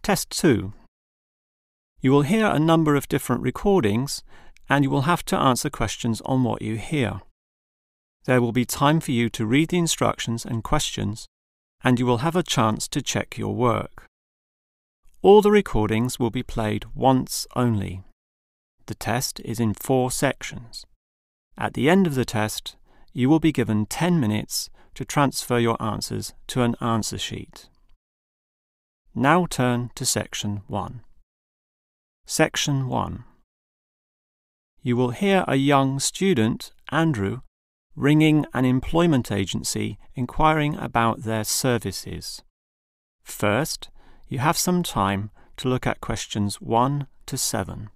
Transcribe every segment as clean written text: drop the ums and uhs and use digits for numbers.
Test 2. You will hear a number of different recordings, and you will have to answer questions on what you hear. There will be time for you to read the instructions and questions, and you will have a chance to check your work. All the recordings will be played once only. The test is in 4 sections. At the end of the test, you will be given 10 minutes to transfer your answers to an answer sheet. Now turn to Section 1. Section 1. You will hear a young student, Andrew, ringing an employment agency inquiring about their services. First, you have some time to look at questions 1 to 7.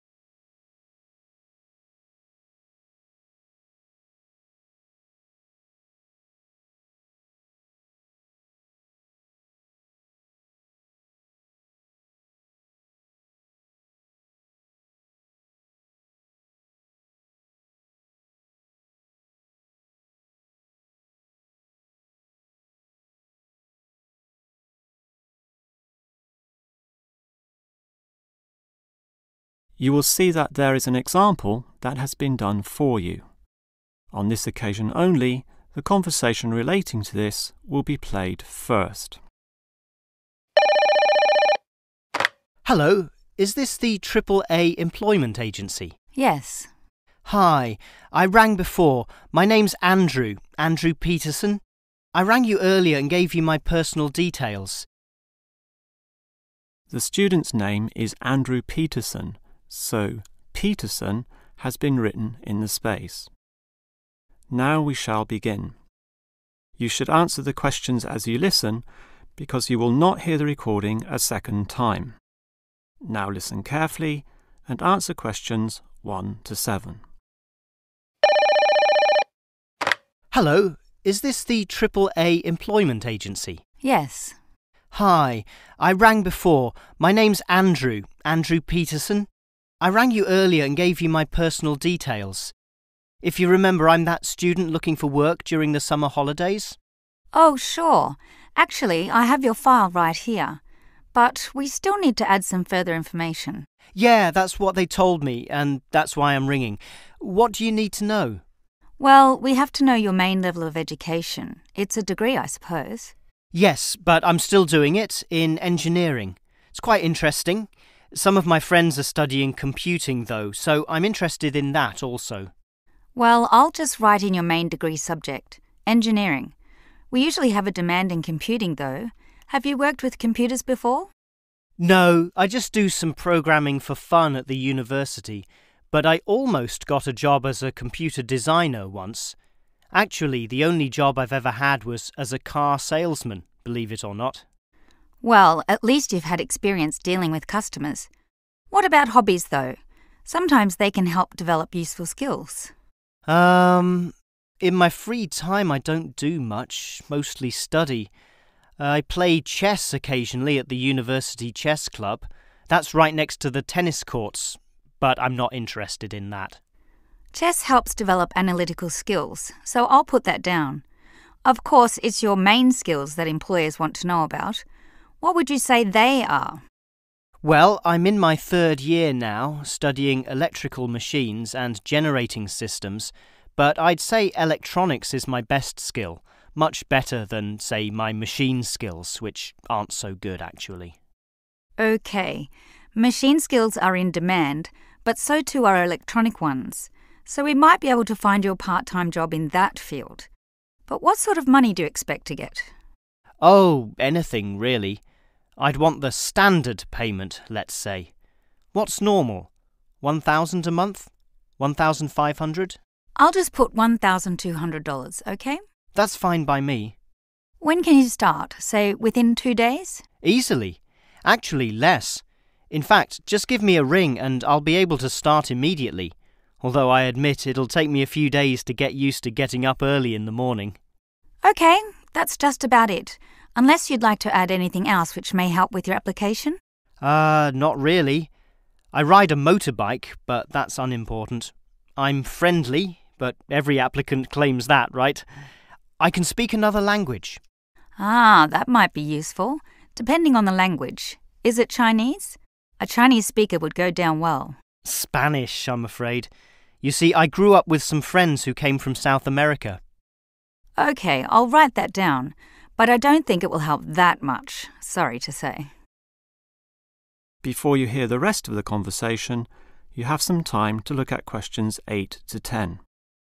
You will see that there is an example that has been done for you. On this occasion only, the conversation relating to this will be played first. Hello, is this the AAA employment agency? Yes. Hi, I rang before. My name's Andrew Peterson. I rang you earlier and gave you my personal details. The student's name is Andrew Peterson, so Peterson has been written in the space. Now we shall begin. You should answer the questions as you listen, because you will not hear the recording a second time. Now listen carefully and answer questions 1 to 7. Hello, is this the AAA employment agency? Yes. Hi, I rang before. My name's Andrew Peterson. I rang you earlier and gave you my personal details. If you remember, I'm that student looking for work during the summer holidays. Oh, sure. Actually, I have your file right here. But we still need to add some further information. Yeah, that's what they told me, and that's why I'm ringing. What do you need to know? Well, we have to know your main level of education. It's a degree, I suppose. Yes, but I'm still doing it in engineering. It's quite interesting. Some of my friends are studying computing, though, so I'm interested in that also. Well, I'll just write in your main degree subject, engineering. We usually have a demand in computing, though. Have you worked with computers before? No, I just do some programming for fun at the university, but I almost got a job as a computer designer once. Actually, the only job I've ever had was as a car salesman, believe it or not. Well, at least you've had experience dealing with customers. What about hobbies, though? Sometimes they can help develop useful skills. In my free time I don't do much, mostly study. I play chess occasionally at the university chess club. That's right next to the tennis courts, but I'm not interested in that. Chess helps develop analytical skills, so I'll put that down. Of course, it's your main skills that employers want to know about. What would you say they are? Well, I'm in my 3rd year now, studying electrical machines and generating systems, but I'd say electronics is my best skill, much better than, say, my machine skills, which aren't so good actually. OK. Machine skills are in demand, but so too are electronic ones. So we might be able to find you a part-time job in that field. But what sort of money do you expect to get? Oh, anything really. I'd want the standard payment, let's say. What's normal? 1,000 a month? 1,500? I'll just put $1,200, OK? That's fine by me. When can you start? Say, within 2 days? Easily. Actually, less. In fact, just give me a ring and I'll be able to start immediately. Although I admit it'll take me a few days to get used to getting up early in the morning. OK, that's just about it. Unless you'd like to add anything else which may help with your application? Not really. I ride a motorbike, but that's unimportant. I'm friendly, but every applicant claims that, right? I can speak another language. Ah, that might be useful, depending on the language. Is it Chinese? A Chinese speaker would go down well. Spanish, I'm afraid. You see, I grew up with some friends who came from South America. Okay, I'll write that down, but I don't think it will help that much, sorry to say. Before you hear the rest of the conversation, you have some time to look at questions 8 to 10.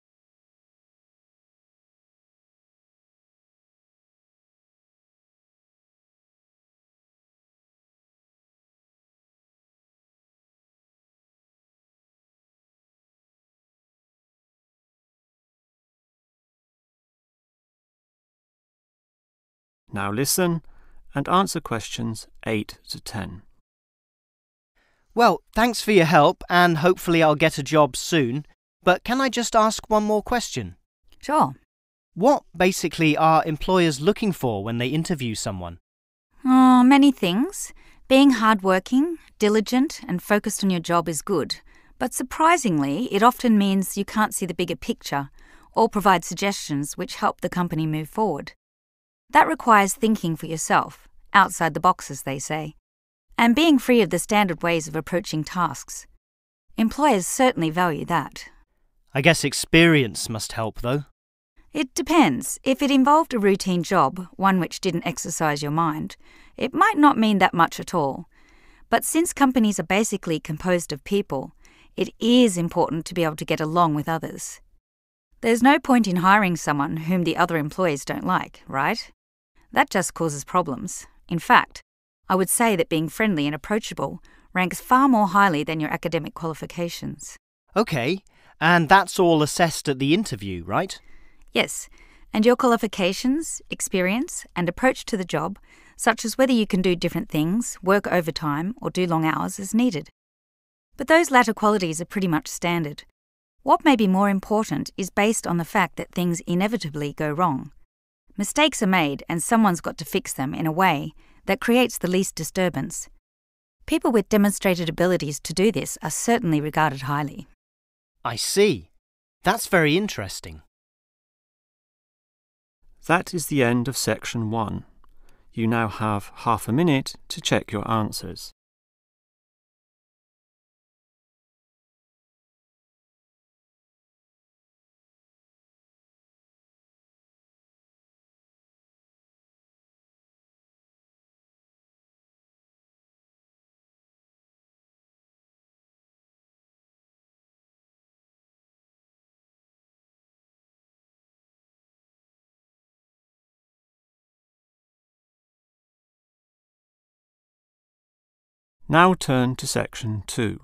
Now listen and answer questions 8 to 10. Well, thanks for your help, and hopefully I'll get a job soon. But can I just ask one more question? Sure. What basically are employers looking for when they interview someone? Oh, many things. Being hardworking, diligent, and focused on your job is good. But surprisingly, it often means you can't see the bigger picture or provide suggestions which help the company move forward. That requires thinking for yourself, outside the box, as they say, and being free of the standard ways of approaching tasks. Employers certainly value that. I guess experience must help, though. It depends. If it involved a routine job, one which didn't exercise your mind, it might not mean that much at all. But since companies are basically composed of people, it is important to be able to get along with others. There's no point in hiring someone whom the other employees don't like, right? That just causes problems. In fact, I would say that being friendly and approachable ranks far more highly than your academic qualifications. Okay, and that's all assessed at the interview, right? Yes, and your qualifications, experience, and approach to the job, such as whether you can do different things, work overtime, or do long hours, is needed. But those latter qualities are pretty much standard. What may be more important is based on the fact that things inevitably go wrong. Mistakes are made, and someone's got to fix them in a way that creates the least disturbance. People with demonstrated abilities to do this are certainly regarded highly. I see. That's very interesting. That is the end of section 1. You now have half a minute to check your answers. Now turn to section 2.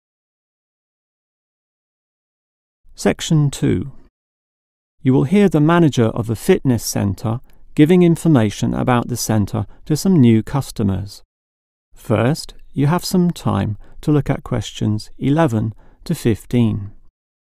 Section 2. You will hear the manager of the fitness centre giving information about the centre to some new customers. First, you have some time to look at questions 11 to 15.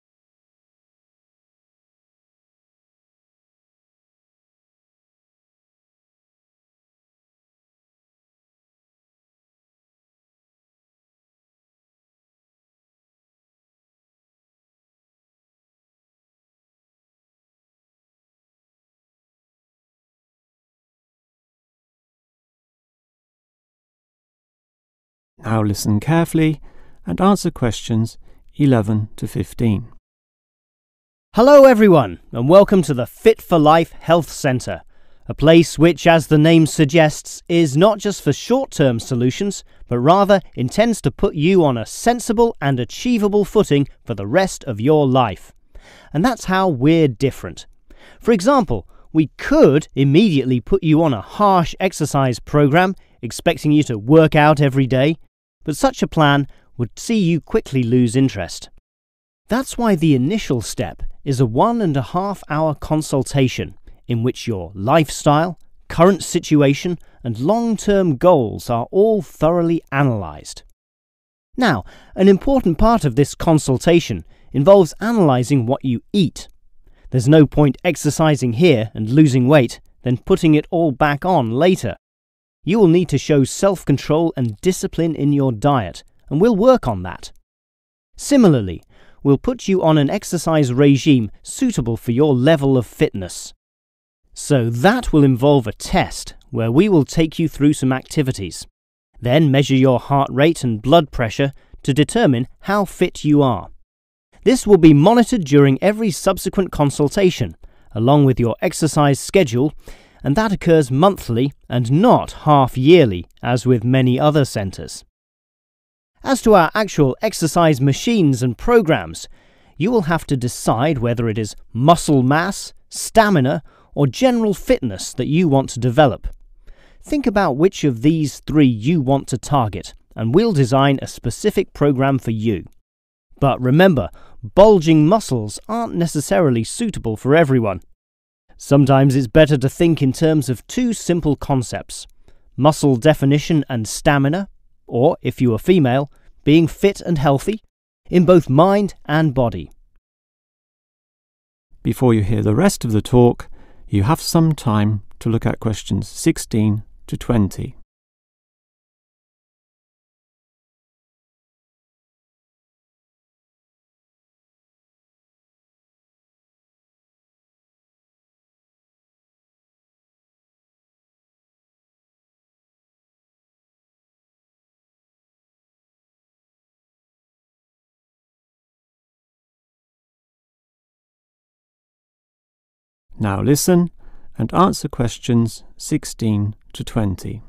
Now listen carefully and answer questions 11 to 15. Hello everyone, and welcome to the Fit for Life Health Centre, a place which, as the name suggests, is not just for short-term solutions, but rather intends to put you on a sensible and achievable footing for the rest of your life. And that's how we're different. For example, we could immediately put you on a harsh exercise program, expecting you to work out every day, but such a plan would see you quickly lose interest. That's why the initial step is a 1.5 hour consultation in which your lifestyle, current situation, and long-term goals are all thoroughly analysed. Now, an important part of this consultation involves analysing what you eat. There's no point exercising here and losing weight, then putting it all back on later. You will need to show self-control and discipline in your diet, and we'll work on that. Similarly, we'll put you on an exercise regime suitable for your level of fitness. So that will involve a test where we will take you through some activities. Then measure your heart rate and blood pressure to determine how fit you are. This will be monitored during every subsequent consultation, along with your exercise schedule, and that occurs monthly and not half-yearly, as with many other centres. As to our actual exercise machines and programs, you will have to decide whether it is muscle mass, stamina, or general fitness that you want to develop. Think about which of these three you want to target, and we'll design a specific program for you. But remember, bulging muscles aren't necessarily suitable for everyone. Sometimes it's better to think in terms of two simple concepts: muscle definition and stamina, or, if you are female, being fit and healthy, in both mind and body. Before you hear the rest of the talk, you have some time to look at questions 16 to 20. Now listen and answer questions 16 to 20.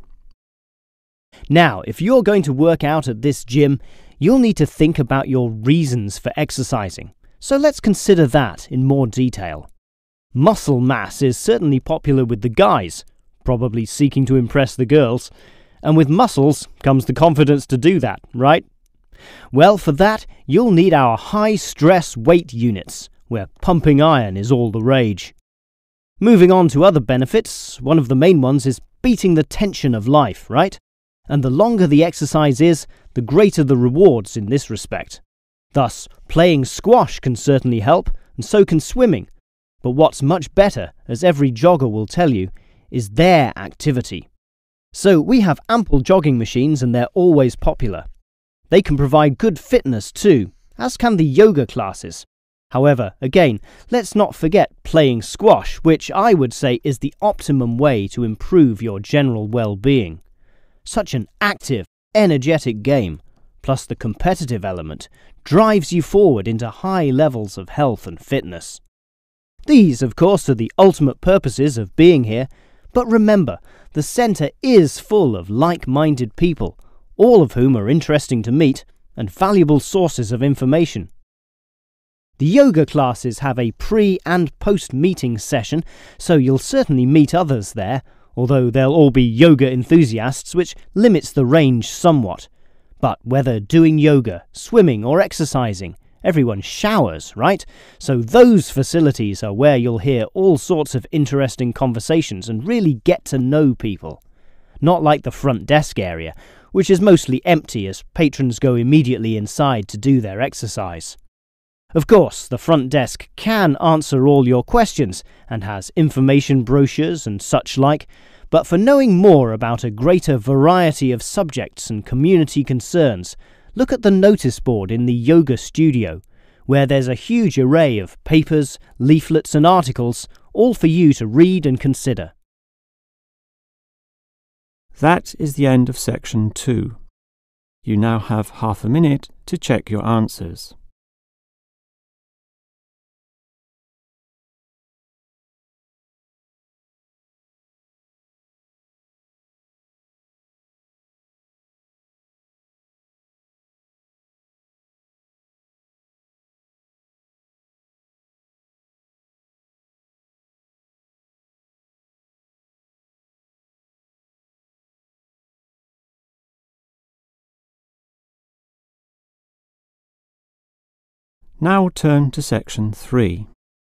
Now, if you're going to work out at this gym, you'll need to think about your reasons for exercising. So let's consider that in more detail. Muscle mass is certainly popular with the guys, probably seeking to impress the girls. And with muscles comes the confidence to do that, right? Well, for that, you'll need our high-stress weight units, where pumping iron is all the rage. Moving on to other benefits, one of the main ones is beating the tension of life, right? And the longer the exercise is, the greater the rewards in this respect. Thus, playing squash can certainly help, and so can swimming. But what's much better, as every jogger will tell you, is their activity. So we have ample jogging machines and they're always popular. They can provide good fitness too, as can the yoga classes. However, again, let's not forget playing squash, which I would say is the optimum way to improve your general well-being. Such an active, energetic game, plus the competitive element, drives you forward into high levels of health and fitness. These, of course, are the ultimate purposes of being here, but remember, the centre is full of like-minded people, all of whom are interesting to meet and valuable sources of information. The yoga classes have a pre- and post-meeting session, so you'll certainly meet others there, although they'll all be yoga enthusiasts, which limits the range somewhat. But whether doing yoga, swimming or exercising, everyone showers, right? So those facilities are where you'll hear all sorts of interesting conversations and really get to know people. Not like the front desk area, which is mostly empty as patrons go immediately inside to do their exercise. Of course, the front desk can answer all your questions and has information brochures and such like, but for knowing more about a greater variety of subjects and community concerns, look at the notice board in the yoga studio, where there's a huge array of papers, leaflets and articles, all for you to read and consider. That is the end of section 2. You now have half a minute to check your answers. Now turn to section 3.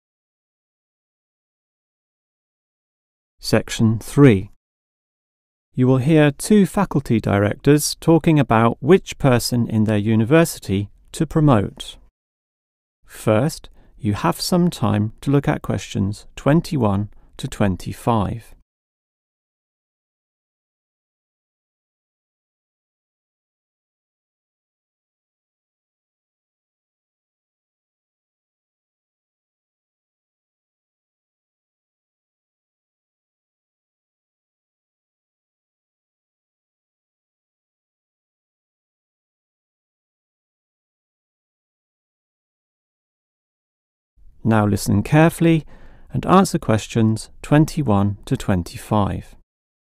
Section 3. You will hear two faculty directors talking about which person in their university to promote. First, you have some time to look at questions 21 to 25. Now listen carefully and answer questions 21 to 25.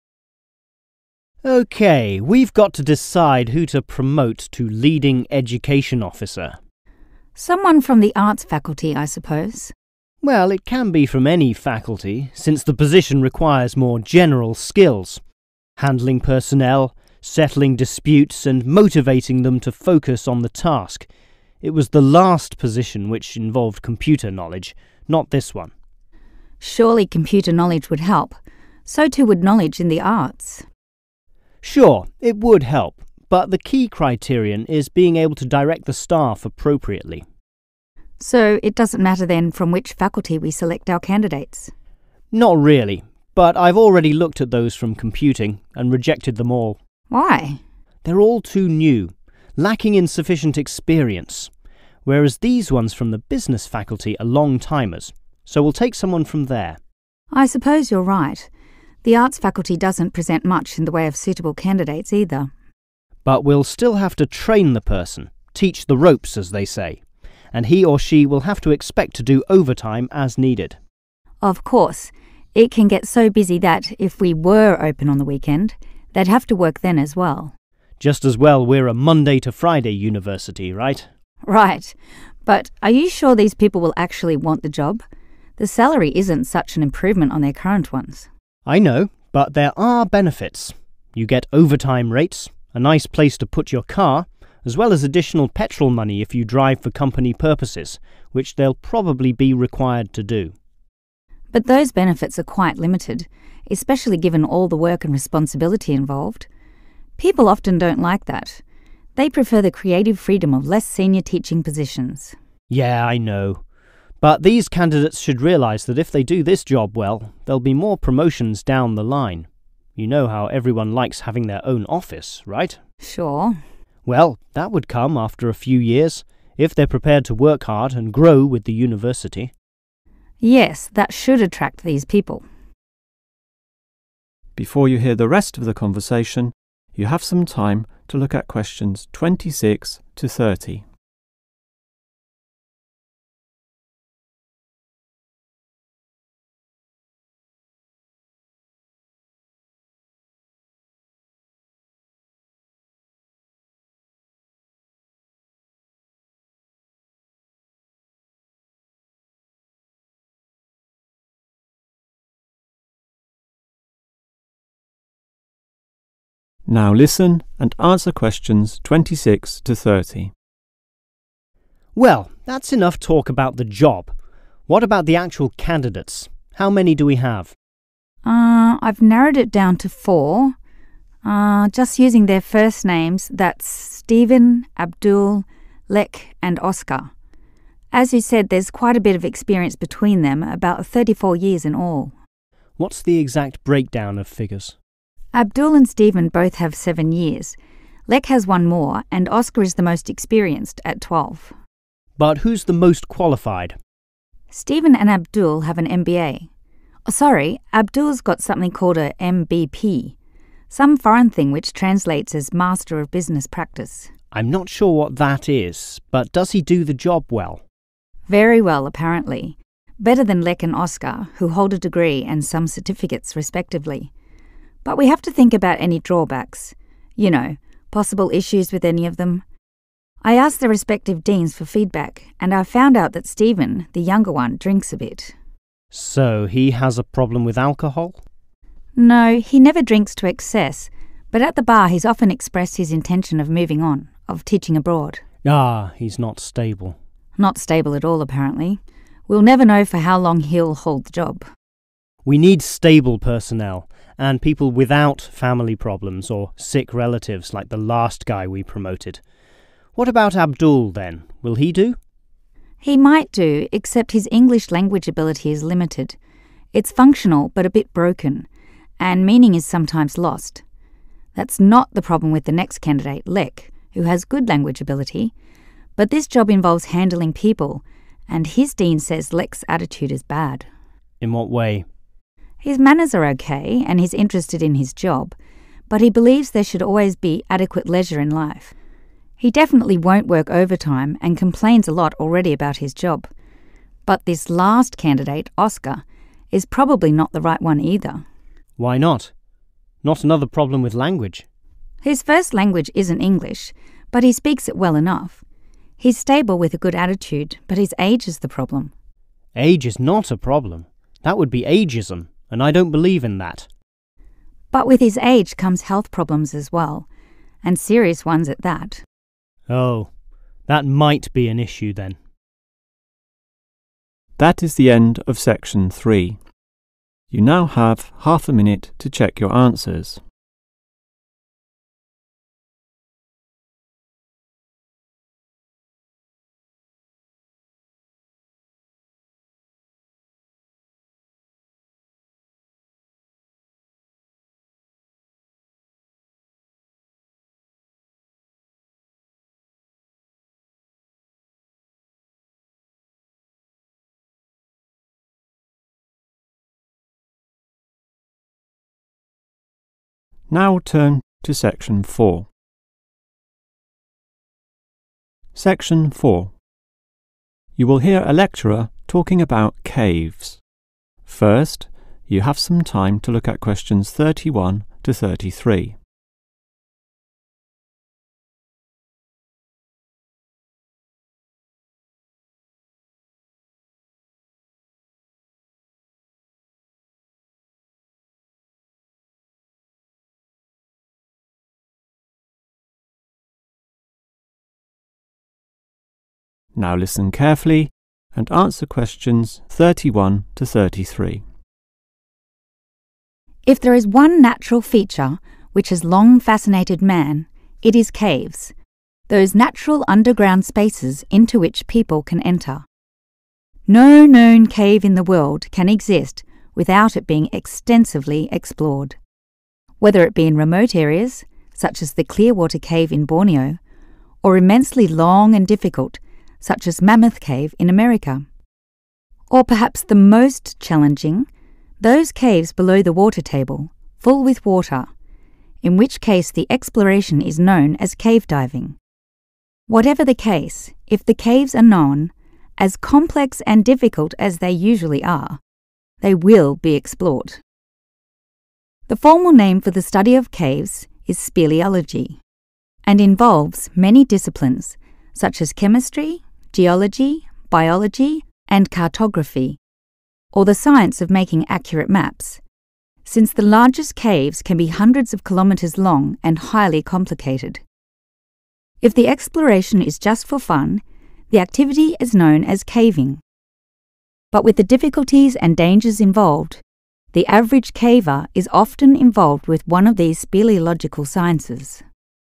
OK, we've got to decide who to promote to leading education officer. Someone from the arts faculty, I suppose. Well, it can be from any faculty, since the position requires more general skills. Handling personnel, settling disputes and motivating them to focus on the task. It was the last position which involved computer knowledge, not this one. Surely computer knowledge would help. So too would knowledge in the arts. Sure, it would help, but the key criterion is being able to direct the staff appropriately. So it doesn't matter then from which faculty we select our candidates? Not really, but I've already looked at those from computing and rejected them all. Why? They're all too new, lacking in sufficient experience, whereas these ones from the business faculty are long-timers, so we'll take someone from there. I suppose you're right. The arts faculty doesn't present much in the way of suitable candidates either. But we'll still have to train the person, teach the ropes, as they say, and he or she will have to expect to do overtime as needed. Of course, it can get so busy that if we were open on the weekend, they'd have to work then as well. Just as well we're a Monday to Friday university, right? Right. But are you sure these people will actually want the job? The salary isn't such an improvement on their current ones. I know, but there are benefits. You get overtime rates, a nice place to put your car, as well as additional petrol money if you drive for company purposes, which they'll probably be required to do. But those benefits are quite limited, especially given all the work and responsibility involved. People often don't like that. They prefer the creative freedom of less senior teaching positions. Yeah, I know. But these candidates should realise that if they do this job well, there'll be more promotions down the line. You know how everyone likes having their own office, right? Sure. Well, that would come after a few years, if they're prepared to work hard and grow with the university. Yes, that should attract these people. Before you hear the rest of the conversation, you have some time to look at questions 26 to 30. Now listen and answer questions 26 to 30. Well, that's enough talk about the job. What about the actual candidates? How many do we have? I've narrowed it down to 4. Just using their first names, that's Stephen, Abdul, Lek and Oscar. As you said, there's quite a bit of experience between them, about 34 years in all. What's the exact breakdown of figures? Abdul and Stephen both have 7 years. Lek has 1 more, and Oscar is the most experienced at 12. But who's the most qualified? Stephen and Abdul have an MBA. Oh, sorry, Abdul's got something called a MBP, some foreign thing which translates as Master of Business Practice. I'm not sure what that is, but does he do the job well? Very well, apparently. Better than Lek and Oscar, who hold a degree and some certificates respectively. But we have to think about any drawbacks. You know, possible issues with any of them. I asked the respective deans for feedback, and I found out that Stephen, the younger one, drinks a bit. So he has a problem with alcohol? No, he never drinks to excess, but at the bar he's often expressed his intention of moving on, of teaching abroad. Ah, he's not stable. Not stable at all, apparently. We'll never know for how long he'll hold the job. We need stable personnel, and people without family problems or sick relatives like the last guy we promoted. What about Abdul, then? Will he do? He might do, except his English language ability is limited. It's functional, but a bit broken, and meaning is sometimes lost. That's not the problem with the next candidate, Lek, who has good language ability, but this job involves handling people, and his dean says Lek's attitude is bad. In what way? His manners are okay, and he's interested in his job, but he believes there should always be adequate leisure in life. He definitely won't work overtime and complains a lot already about his job. But this last candidate, Oscar, is probably not the right one either. Why not? Not another problem with language. His first language isn't English, but he speaks it well enough. He's stable with a good attitude, but his age is the problem. Age is not a problem. That would be ageism, and I don't believe in that. But with his age comes health problems as well, and serious ones at that. Oh, that might be an issue then. That is the end of section 3. You now have half a minute to check your answers. Now turn to section 4. Section 4. You will hear a lecturer talking about caves. First, you have some time to look at questions 31 to 33. Now listen carefully and answer questions 31 to 33. If there is one natural feature which has long fascinated man, it is caves, those natural underground spaces into which people can enter. No known cave in the world can exist without it being extensively explored. Whether it be in remote areas, such as the Clearwater Cave in Borneo, or immensely long and difficult, such as Mammoth Cave in America. Or perhaps the most challenging, those caves below the water table, full with water, in which case the exploration is known as cave diving. Whatever the case, if the caves are known, as complex and difficult as they usually are, they will be explored. The formal name for the study of caves is speleology, and involves many disciplines such as chemistry, geology, biology, and cartography, or the science of making accurate maps, since the largest caves can be hundreds of kilometres long and highly complicated. If the exploration is just for fun, the activity is known as caving. But with the difficulties and dangers involved, the average caver is often involved with one of these speleological sciences.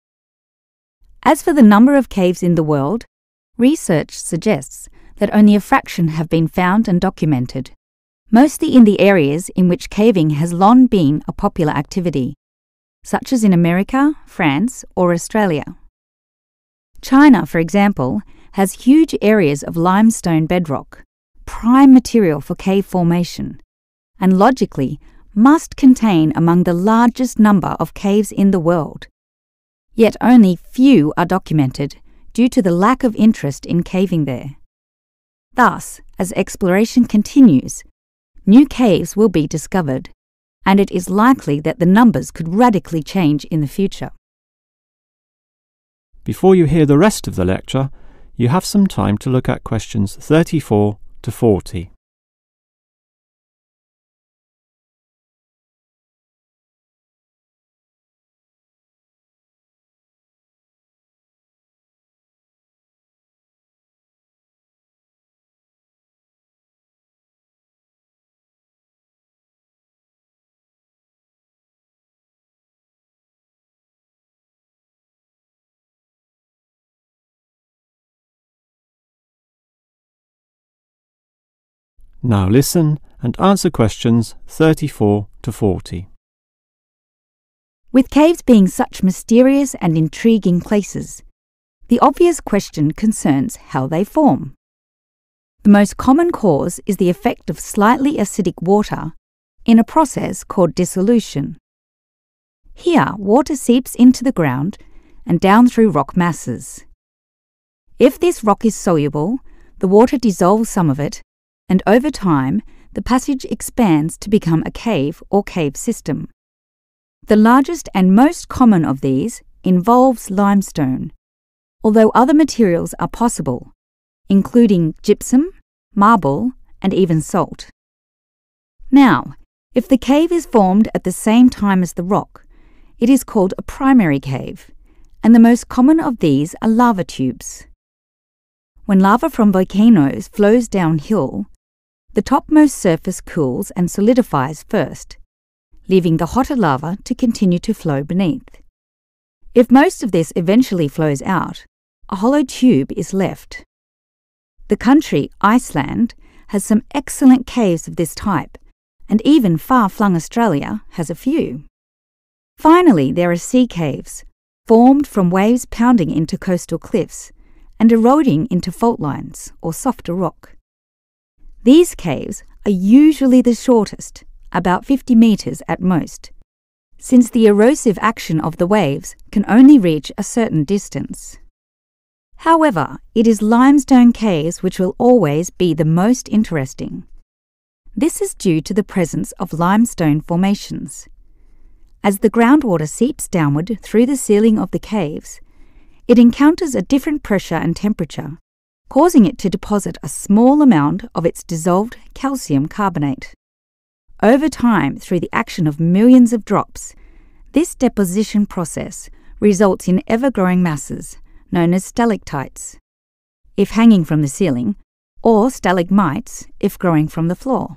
As for the number of caves in the world, research suggests that only a fraction have been found and documented, mostly in the areas in which caving has long been a popular activity, such as in America, France, or Australia. China, for example, has huge areas of limestone bedrock, prime material for cave formation, and logically must contain among the largest number of caves in the world. Yet only few are documented due to the lack of interest in caving there. Thus, as exploration continues, new caves will be discovered, and it is likely that the numbers could radically change in the future. Before you hear the rest of the lecture, you have some time to look at questions 34 to 40. Now listen and answer questions 34 to 40. With caves being such mysterious and intriguing places, the obvious question concerns how they form. The most common cause is the effect of slightly acidic water in a process called dissolution. Here, water seeps into the ground and down through rock masses. If this rock is soluble, the water dissolves some of it and over time, the passage expands to become a cave or cave system. The largest and most common of these involves limestone, although other materials are possible, including gypsum, marble, and even salt. Now, if the cave is formed at the same time as the rock, it is called a primary cave, and the most common of these are lava tubes. When lava from volcanoes flows downhill, the topmost surface cools and solidifies first, leaving the hotter lava to continue to flow beneath. If most of this eventually flows out, a hollow tube is left. The country, Iceland, has some excellent caves of this type, and even far-flung Australia has a few. Finally, there are sea caves, formed from waves pounding into coastal cliffs and eroding into fault lines or softer rock. These caves are usually the shortest, about 50 metres at most, since the erosive action of the waves can only reach a certain distance. However, it is limestone caves which will always be the most interesting. This is due to the presence of limestone formations. As the groundwater seeps downward through the ceiling of the caves, it encounters a different pressure and temperature, causing it to deposit a small amount of its dissolved calcium carbonate. Over time, through the action of millions of drops, this deposition process results in ever-growing masses, known as stalactites, if hanging from the ceiling, or stalagmites, if growing from the floor.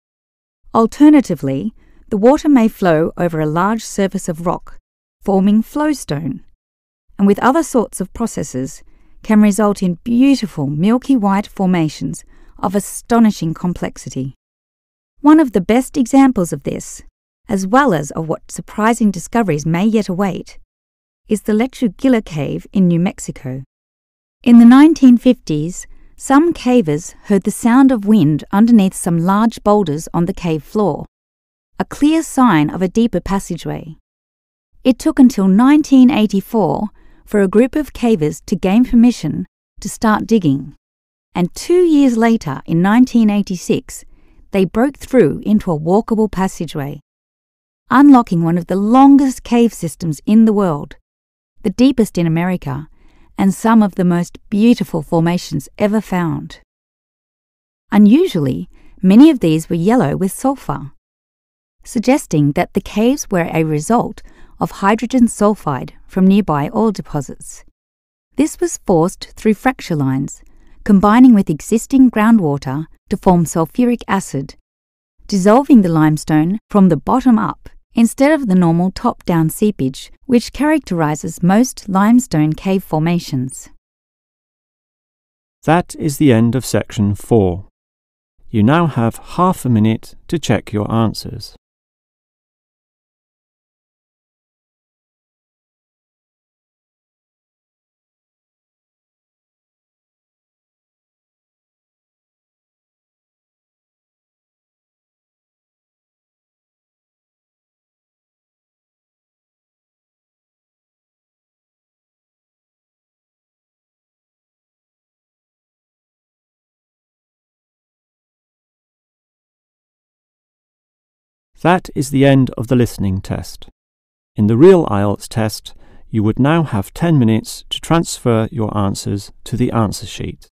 Alternatively, the water may flow over a large surface of rock, forming flowstone, and with other sorts of processes, can result in beautiful milky white formations of astonishing complexity. One of the best examples of this, as well as of what surprising discoveries may yet await, is the Lechu Gila Cave in New Mexico. In the 1950s, some cavers heard the sound of wind underneath some large boulders on the cave floor, a clear sign of a deeper passageway. It took until 1984 for a group of cavers to gain permission to start digging, and 2 years later, in 1986, they broke through into a walkable passageway, unlocking one of the longest cave systems in the world, the deepest in America, and some of the most beautiful formations ever found. Unusually, many of these were yellow with sulfur, suggesting that the caves were a result of hydrogen sulfide from nearby oil deposits. This was forced through fracture lines, combining with existing groundwater to form sulfuric acid, dissolving the limestone from the bottom up instead of the normal top-down seepage, which characterizes most limestone cave formations. That is the end of section 4. You now have half a minute to check your answers. That is the end of the listening test. In the real IELTS test, you would now have 10 minutes to transfer your answers to the answer sheet.